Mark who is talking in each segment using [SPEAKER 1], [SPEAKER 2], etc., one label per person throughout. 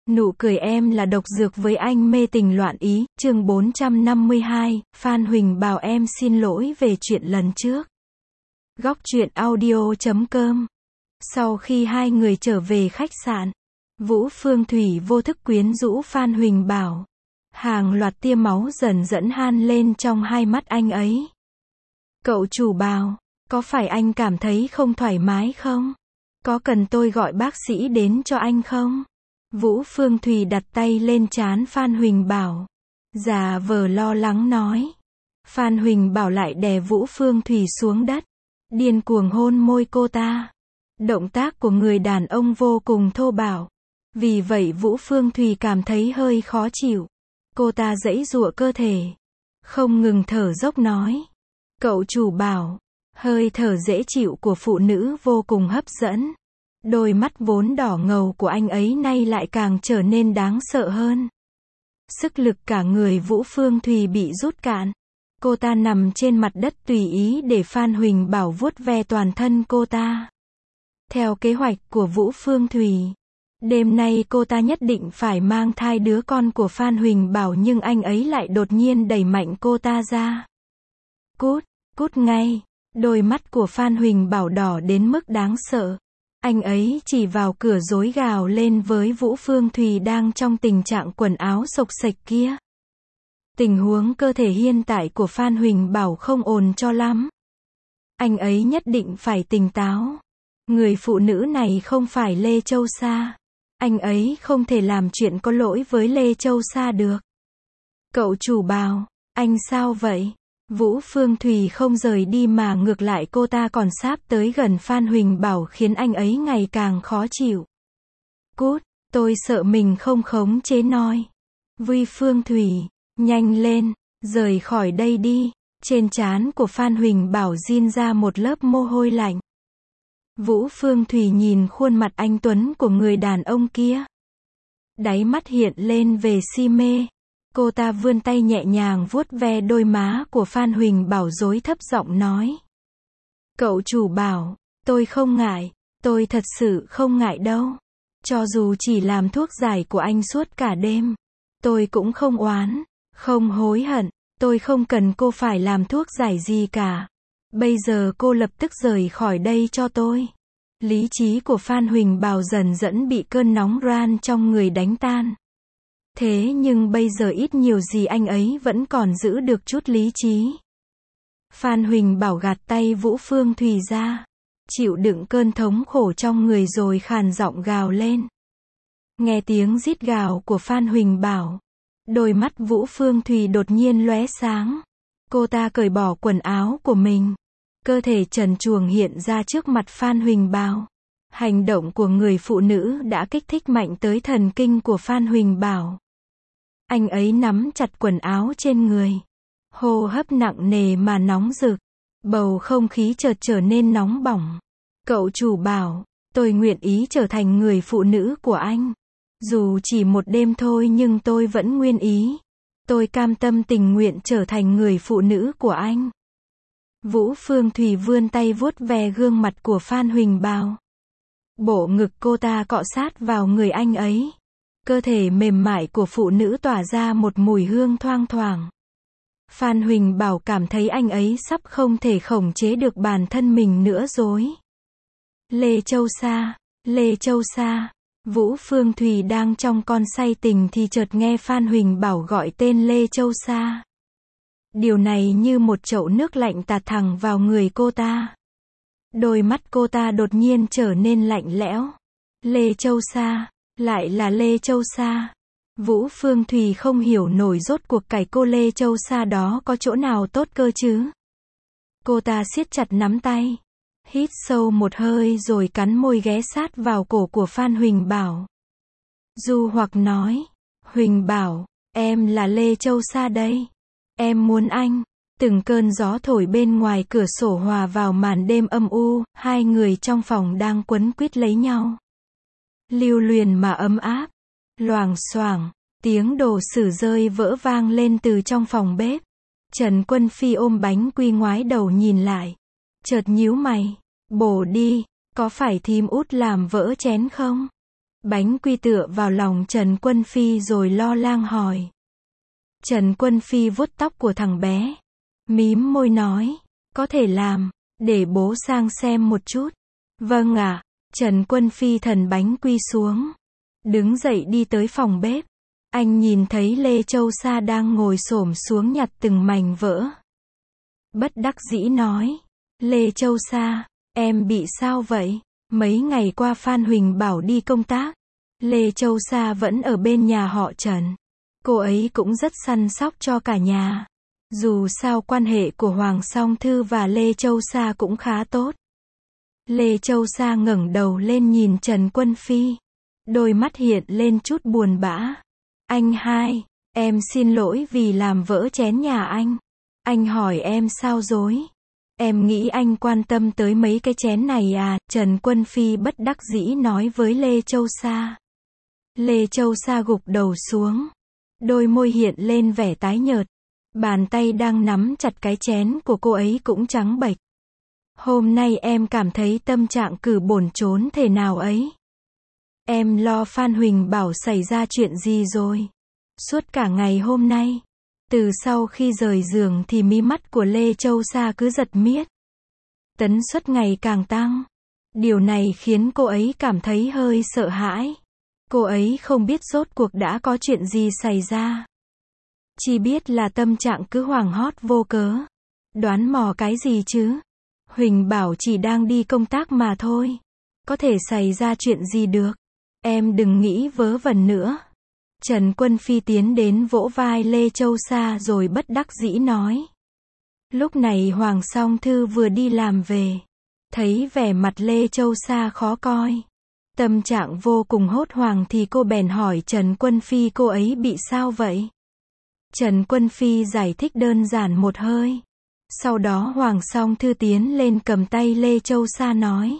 [SPEAKER 1] Nụ cười em là độc dược với anh mê tình loạn ý, chương 452, Phan Huỳnh bảo em xin lỗi về chuyện lần trước. Góc truyện audio.com. Sau khi hai người trở về khách sạn, Vũ Phương Thủy vô thức quyến rũ Phan Huỳnh bảo. Hàng loạt tia máu dần dẫn han lên trong hai mắt anh ấy. Cậu chủ Bảo, có phải anh cảm thấy không thoải mái không? Có cần tôi gọi bác sĩ đến cho anh không? Vũ Phương Thủy đặt tay lên trán Phan Huỳnh Bảo. Giả vờ lo lắng nói. Phan Huỳnh Bảo lại đè Vũ Phương Thủy xuống đất. Điên cuồng hôn môi cô ta. Động tác của người đàn ông vô cùng thô bạo. Vì vậy Vũ Phương Thủy cảm thấy hơi khó chịu. Cô ta giãy giụa cơ thể. Không ngừng thở dốc nói. Cậu chủ Bảo. Hơi thở dễ chịu của phụ nữ vô cùng hấp dẫn. Đôi mắt vốn đỏ ngầu của anh ấy nay lại càng trở nên đáng sợ hơn. Sức lực cả người Vũ Phương Thùy bị rút cạn. Cô ta nằm trên mặt đất tùy ý để Phan Huỳnh Bảo vuốt ve toàn thân cô ta. Theo kế hoạch của Vũ Phương Thùy, đêm nay cô ta nhất định phải mang thai đứa con của Phan Huỳnh Bảo, nhưng anh ấy lại đột nhiên đẩy mạnh cô ta ra. Cút, cút ngay. Đôi mắt của Phan Huỳnh Bảo đỏ đến mức đáng sợ. Anh ấy chỉ vào cửa rối gào lên với Vũ Phương Thùy đang trong tình trạng quần áo xộc xệch kia. Tình huống cơ thể hiện tại của Phan Huỳnh Bảo không ổn cho lắm. Anh ấy nhất định phải tỉnh táo. Người phụ nữ này không phải Lê Châu Sa. Anh ấy không thể làm chuyện có lỗi với Lê Châu Sa được. Cậu chủ Bảo, anh sao vậy? Vũ Phương Thùy không rời đi mà ngược lại cô ta còn sáp tới gần Phan Huỳnh Bảo khiến anh ấy ngày càng khó chịu. Cút, tôi sợ mình không khống chế nổi. Vũ Phương Thùy, nhanh lên, rời khỏi đây đi. Trên trán của Phan Huỳnh Bảo rin ra một lớp mồ hôi lạnh. Vũ Phương Thùy nhìn khuôn mặt anh tuấn của người đàn ông kia. Đáy mắt hiện lên về si mê. Cô ta vươn tay nhẹ nhàng vuốt ve đôi má của Phan Huỳnh Bảo rồi thấp giọng nói. Cậu chủ Bảo, tôi không ngại, tôi thật sự không ngại đâu. Cho dù chỉ làm thuốc giải của anh suốt cả đêm, tôi cũng không oán, không hối hận, tôi không cần cô phải làm thuốc giải gì cả. Bây giờ cô lập tức rời khỏi đây cho tôi. Lý trí của Phan Huỳnh Bảo dần dần bị cơn nóng ran trong người đánh tan. Thế nhưng bây giờ ít nhiều gì anh ấy vẫn còn giữ được chút lý trí. Phan Huỳnh Bảo gạt tay Vũ Phương Thùy ra. Chịu đựng cơn thống khổ trong người rồi khàn giọng gào lên. Nghe tiếng rít gào của Phan Huỳnh Bảo. Đôi mắt Vũ Phương Thùy đột nhiên lóe sáng. Cô ta cởi bỏ quần áo của mình. Cơ thể trần truồng hiện ra trước mặt Phan Huỳnh Bảo. Hành động của người phụ nữ đã kích thích mạnh tới thần kinh của Phan Huỳnh Bảo. Anh ấy nắm chặt quần áo trên người. Hô hấp nặng nề mà nóng rực. Bầu không khí chợt trở nên nóng bỏng. Cậu chủ Bảo, tôi nguyện ý trở thành người phụ nữ của anh. Dù chỉ một đêm thôi nhưng tôi vẫn nguyện ý. Tôi cam tâm tình nguyện trở thành người phụ nữ của anh. Vũ Phương Thùy vươn tay vuốt ve gương mặt của Phan Huỳnh Bảo. Bộ ngực cô ta cọ sát vào người anh ấy. Cơ thể mềm mại của phụ nữ tỏa ra một mùi hương thoang thoảng. Phan Huỳnh Bảo cảm thấy anh ấy sắp không thể khống chế được bản thân mình nữa rồi. Lê Châu Sa, Lê Châu Sa. Vũ Phương Thùy đang trong con say tình thì chợt nghe Phan Huỳnh Bảo gọi tên Lê Châu Sa. Điều này như một chậu nước lạnh tạt thẳng vào người cô ta. Đôi mắt cô ta đột nhiên trở nên lạnh lẽo. Lê Châu Sa, lại là Lê Châu Sa. Vũ Phương Thùy không hiểu nổi rốt cuộc cái cô Lê Châu Sa đó có chỗ nào tốt cơ chứ. Cô ta siết chặt nắm tay. Hít sâu một hơi rồi cắn môi ghé sát vào cổ của Phan Huỳnh Bảo. Du hoặc nói. Huỳnh Bảo, em là Lê Châu Sa đây. Em muốn anh. Từng cơn gió thổi bên ngoài cửa sổ hòa vào màn đêm âm u, hai người trong phòng đang quấn quýt lấy nhau. Lưu luyến mà ấm áp. Loảng xoảng, tiếng đồ sứ rơi vỡ vang lên từ trong phòng bếp. Trần Quân Phi ôm bánh quy ngoái đầu nhìn lại. Chợt nhíu mày. Bổ đi, có phải thím út làm vỡ chén không? Bánh quy tựa vào lòng Trần Quân Phi rồi lo lắng hỏi. Trần Quân Phi vuốt tóc của thằng bé. Mím môi nói. Có thể làm. Để bố sang xem một chút. Vâng ạ. Trần Quân Phi thần bánh quy xuống. Đứng dậy đi tới phòng bếp. Anh nhìn thấy Lê Châu Sa đang ngồi xổm xuống nhặt từng mảnh vỡ. Bất đắc dĩ nói. Lê Châu Sa, em bị sao vậy? Mấy ngày qua Phan Huỳnh bảo đi công tác. Lê Châu Sa vẫn ở bên nhà họ Trần. Cô ấy cũng rất săn sóc cho cả nhà. Dù sao quan hệ của Hoàng Song Thư và Lê Châu Sa cũng khá tốt. Lê Châu Sa ngẩng đầu lên nhìn Trần Quân Phi. Đôi mắt hiện lên chút buồn bã. Anh hai, em xin lỗi vì làm vỡ chén nhà anh. Anh hỏi em sao dối? Em nghĩ anh quan tâm tới mấy cái chén này à? Trần Quân Phi bất đắc dĩ nói với Lê Châu Sa. Lê Châu Sa gục đầu xuống. Đôi môi hiện lên vẻ tái nhợt. Bàn tay đang nắm chặt cái chén của cô ấy cũng trắng bệch. Hôm nay em cảm thấy tâm trạng cử bổn trốn thể nào ấy. Em lo Phan Huỳnh bảo xảy ra chuyện gì rồi. Suốt cả ngày hôm nay, từ sau khi rời giường thì mí mắt của Lê Châu Sa cứ giật miết. Tần suất ngày càng tăng. Điều này khiến cô ấy cảm thấy hơi sợ hãi. Cô ấy không biết rốt cuộc đã có chuyện gì xảy ra. Chỉ biết là tâm trạng cứ hoảng hốt vô cớ. Đoán mò cái gì chứ? Huỳnh bảo chỉ đang đi công tác mà thôi. Có thể xảy ra chuyện gì được. Em đừng nghĩ vớ vẩn nữa. Trần Quân Phi tiến đến vỗ vai Lê Châu Sa rồi bất đắc dĩ nói. Lúc này Hoàng Song Thư vừa đi làm về. Thấy vẻ mặt Lê Châu Sa khó coi. Tâm trạng vô cùng hốt hoảng thì cô bèn hỏi Trần Quân Phi cô ấy bị sao vậy? Trần Quân Phi giải thích đơn giản một hơi. Sau đó Hoàng Song Thư tiến lên cầm tay Lê Châu Sa nói.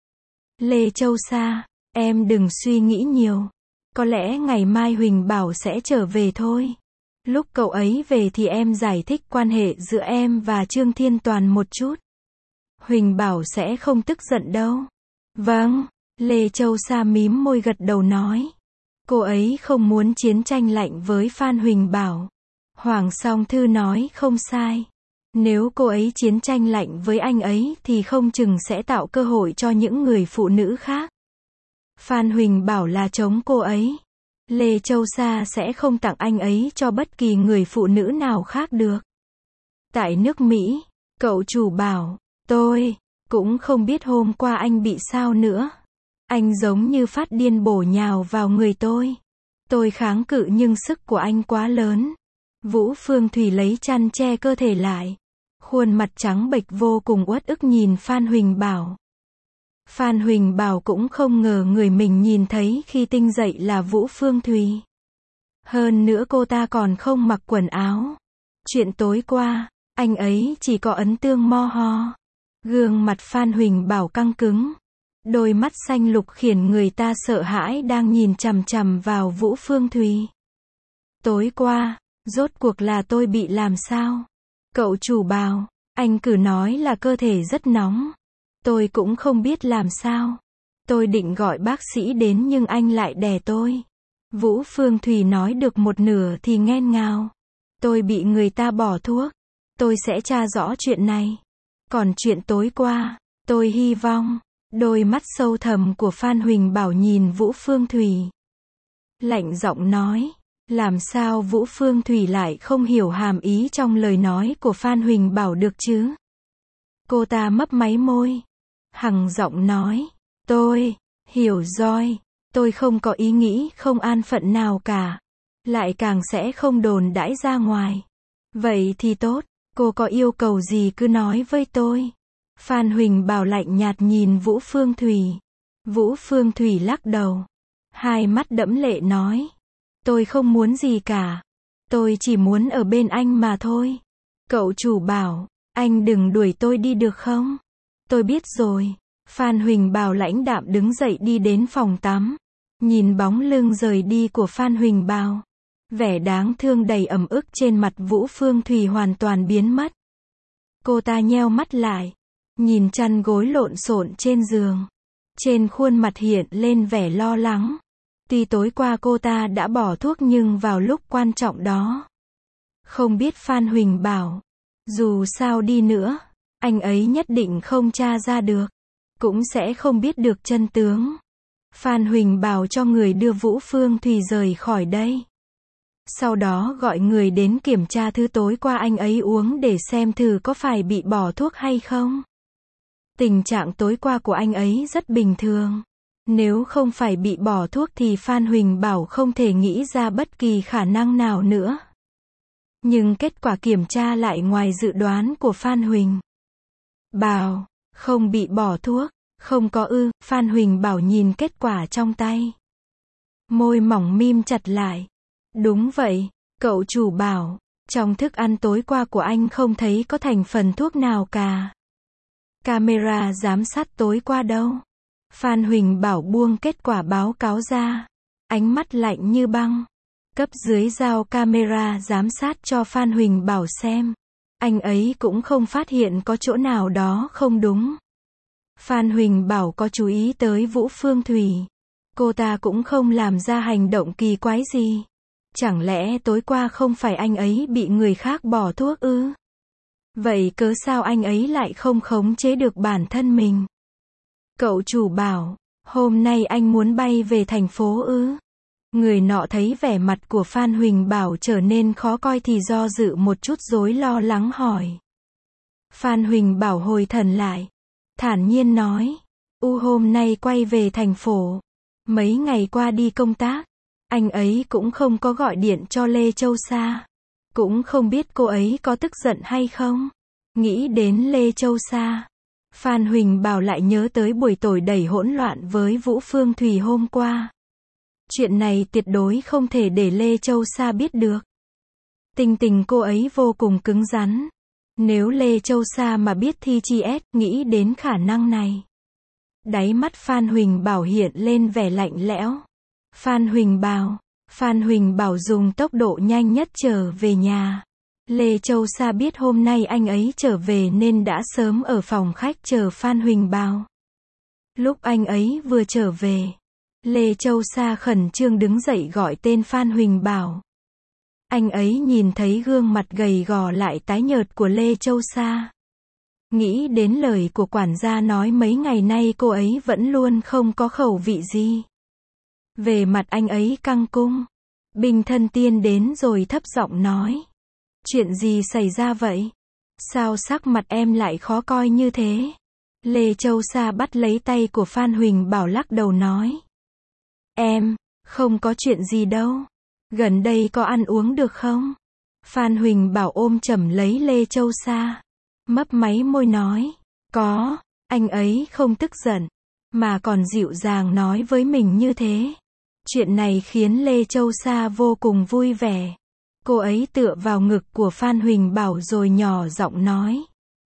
[SPEAKER 1] Lê Châu Sa, em đừng suy nghĩ nhiều. Có lẽ ngày mai Huỳnh bảo sẽ trở về thôi. Lúc cậu ấy về thì em giải thích quan hệ giữa em và Trương Thiên Toàn một chút. Huỳnh bảo sẽ không tức giận đâu. Vâng, Lê Châu Sa mím môi gật đầu nói. Cô ấy không muốn chiến tranh lạnh với Phan Huỳnh bảo. Hoàng Song Thư nói không sai. Nếu cô ấy chiến tranh lạnh với anh ấy thì không chừng sẽ tạo cơ hội cho những người phụ nữ khác. Phan Huỳnh bảo là chống cô ấy. Lê Châu Sa sẽ không tặng anh ấy cho bất kỳ người phụ nữ nào khác được. Tại nước Mỹ, cậu chủ bảo, tôi cũng không biết hôm qua anh bị sao nữa. Anh giống như phát điên bổ nhào vào người tôi. Tôi kháng cự nhưng sức của anh quá lớn. Vũ Phương Thủy lấy chăn che cơ thể lại. Khuôn mặt trắng bệch vô cùng uất ức nhìn Phan Huỳnh bảo. Phan Huỳnh bảo cũng không ngờ người mình nhìn thấy khi tinh dậy là Vũ Phương Thùy. Hơn nữa cô ta còn không mặc quần áo. Chuyện tối qua, anh ấy chỉ có ấn tương mo ho. Gương mặt Phan Huỳnh bảo căng cứng. Đôi mắt xanh lục khiến người ta sợ hãi đang nhìn chằm chằm vào Vũ Phương Thùy. Tối qua, rốt cuộc là tôi bị làm sao? Cậu chủ bảo, anh cứ nói là cơ thể rất nóng. Tôi cũng không biết làm sao. Tôi định gọi bác sĩ đến nhưng anh lại đè tôi. Vũ Phương Thùy nói được một nửa thì nghẹn ngào. Tôi bị người ta bỏ thuốc. Tôi sẽ tra rõ chuyện này. Còn chuyện tối qua, tôi hy vọng. Đôi mắt sâu thẳm của Phan Huỳnh bảo nhìn Vũ Phương Thùy. Lạnh giọng nói. Làm sao Vũ Phương Thùy lại không hiểu hàm ý trong lời nói của Phan Huỳnh bảo được chứ? Cô ta mấp máy môi. Hằng giọng nói. Tôi hiểu rồi. Tôi không có ý nghĩ không an phận nào cả. Lại càng sẽ không đồn đãi ra ngoài. Vậy thì tốt. Cô có yêu cầu gì cứ nói với tôi. Phan Huỳnh bảo lạnh nhạt nhìn Vũ Phương Thùy. Vũ Phương Thùy lắc đầu. Hai mắt đẫm lệ nói. Tôi không muốn gì cả. Tôi chỉ muốn ở bên anh mà thôi. Cậu chủ bảo, anh đừng đuổi tôi đi được không? Tôi biết rồi. Phan Huỳnh bảo lãnh đạm đứng dậy đi đến phòng tắm. Nhìn bóng lưng rời đi của Phan Huỳnh bảo. Vẻ đáng thương đầy ấm ức trên mặt Vũ Phương Thùy hoàn toàn biến mất. Cô ta nheo mắt lại. Nhìn chăn gối lộn xộn trên giường. Trên khuôn mặt hiện lên vẻ lo lắng. Tuy tối qua cô ta đã bỏ thuốc nhưng vào lúc quan trọng đó, không biết Phan Huỳnh bảo, dù sao đi nữa, anh ấy nhất định không tra ra được, cũng sẽ không biết được chân tướng. Phan Huỳnh bảo cho người đưa Vũ Phương Thùy rời khỏi đây. Sau đó gọi người đến kiểm tra thứ tối qua anh ấy uống để xem thử có phải bị bỏ thuốc hay không. Tình trạng tối qua của anh ấy rất bình thường. Nếu không phải bị bỏ thuốc thì Phan Huỳnh bảo không thể nghĩ ra bất kỳ khả năng nào nữa. Nhưng kết quả kiểm tra lại ngoài dự đoán của Phan Huỳnh bảo, không bị bỏ thuốc, không có ư. Phan Huỳnh bảo nhìn kết quả trong tay. Môi mỏng mím chặt lại. Đúng vậy, cậu chủ bảo, trong thức ăn tối qua của anh không thấy có thành phần thuốc nào cả. Camera giám sát tối qua đâu? Phan Huỳnh bảo buông kết quả báo cáo ra. Ánh mắt lạnh như băng. Cấp dưới giao camera giám sát cho Phan Huỳnh bảo xem. Anh ấy cũng không phát hiện có chỗ nào đó không đúng. Phan Huỳnh bảo có chú ý tới Vũ Phương Thùy. Cô ta cũng không làm ra hành động kỳ quái gì. Chẳng lẽ tối qua không phải anh ấy bị người khác bỏ thuốc ư? Vậy cớ sao anh ấy lại không khống chế được bản thân mình? Cậu chủ bảo, hôm nay anh muốn bay về thành phố ư? Người nọ thấy vẻ mặt của Phan Huỳnh bảo trở nên khó coi thì do dự một chút rồi lo lắng hỏi. Phan Huỳnh bảo hồi thần lại. Thản nhiên nói, hôm nay quay về thành phố. Mấy ngày qua đi công tác, anh ấy cũng không có gọi điện cho Lê Châu Sa. Cũng không biết cô ấy có tức giận hay không. Nghĩ đến Lê Châu Sa, Phan Huỳnh bảo lại nhớ tới buổi tối đầy hỗn loạn với Vũ Phương Thùy hôm qua. Chuyện này tuyệt đối không thể để Lê Châu Sa biết được. Tình tình cô ấy vô cùng cứng rắn. Nếu Lê Châu Sa mà biết thì nghĩ đến khả năng này. Đáy mắt Phan Huỳnh bảo hiện lên vẻ lạnh lẽo. Phan Huỳnh bảo dùng tốc độ nhanh nhất trở về nhà. Lê Châu Sa biết hôm nay anh ấy trở về nên đã sớm ở phòng khách chờ Phan Huỳnh bảo. Lúc anh ấy vừa trở về, Lê Châu Sa khẩn trương đứng dậy gọi tên Phan Huỳnh bảo. Anh ấy nhìn thấy gương mặt gầy gò lại tái nhợt của Lê Châu Sa. Nghĩ đến lời của quản gia nói mấy ngày nay cô ấy vẫn luôn không có khẩu vị gì. Về mặt anh ấy căng cung. Bình Thân Tiên đến rồi thấp giọng nói. Chuyện gì xảy ra vậy? Sao sắc mặt em lại khó coi như thế? Lê Châu Sa bắt lấy tay của Phan Huỳnh bảo lắc đầu nói. Em, không có chuyện gì đâu. Gần đây có ăn uống được không? Phan Huỳnh bảo ôm chầm lấy Lê Châu Sa. Mấp máy môi nói. Có, anh ấy không tức giận, mà còn dịu dàng nói với mình như thế. Chuyện này khiến Lê Châu Sa vô cùng vui vẻ. Cô ấy tựa vào ngực của Phan Huỳnh bảo rồi nhỏ giọng nói.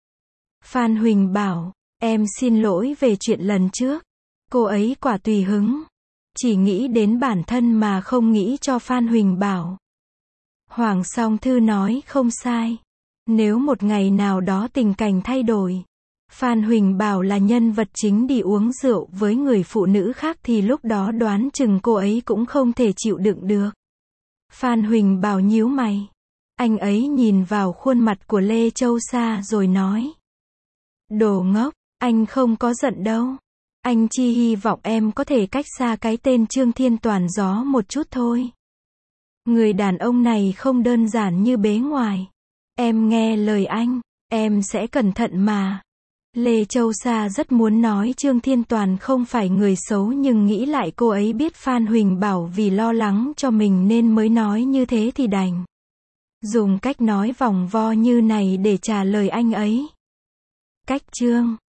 [SPEAKER 1] Phan Huỳnh bảo, em xin lỗi về chuyện lần trước. Cô ấy quả tùy hứng. Chỉ nghĩ đến bản thân mà không nghĩ cho Phan Huỳnh bảo. Hoàng Song Thư nói không sai. Nếu một ngày nào đó tình cảnh thay đổi, Phan Huỳnh bảo là nhân vật chính đi uống rượu với người phụ nữ khác thì lúc đó đoán chừng cô ấy cũng không thể chịu đựng được. Phan Huỳnh bảo nhíu mày. Anh ấy nhìn vào khuôn mặt của Lê Châu Sa rồi nói. Đồ ngốc, anh không có giận đâu. Anh chỉ hy vọng em có thể cách xa cái tên Trương Thiên Toàn gió một chút thôi. Người đàn ông này không đơn giản như bề ngoài. Em nghe lời anh, em sẽ cẩn thận mà. Lê Châu Sa rất muốn nói Trương Thiên Toàn không phải người xấu nhưng nghĩ lại cô ấy biết Phan Huỳnh bảo vì lo lắng cho mình nên mới nói như thế thì đành dùng cách nói vòng vo như này để trả lời anh ấy. Cách Trương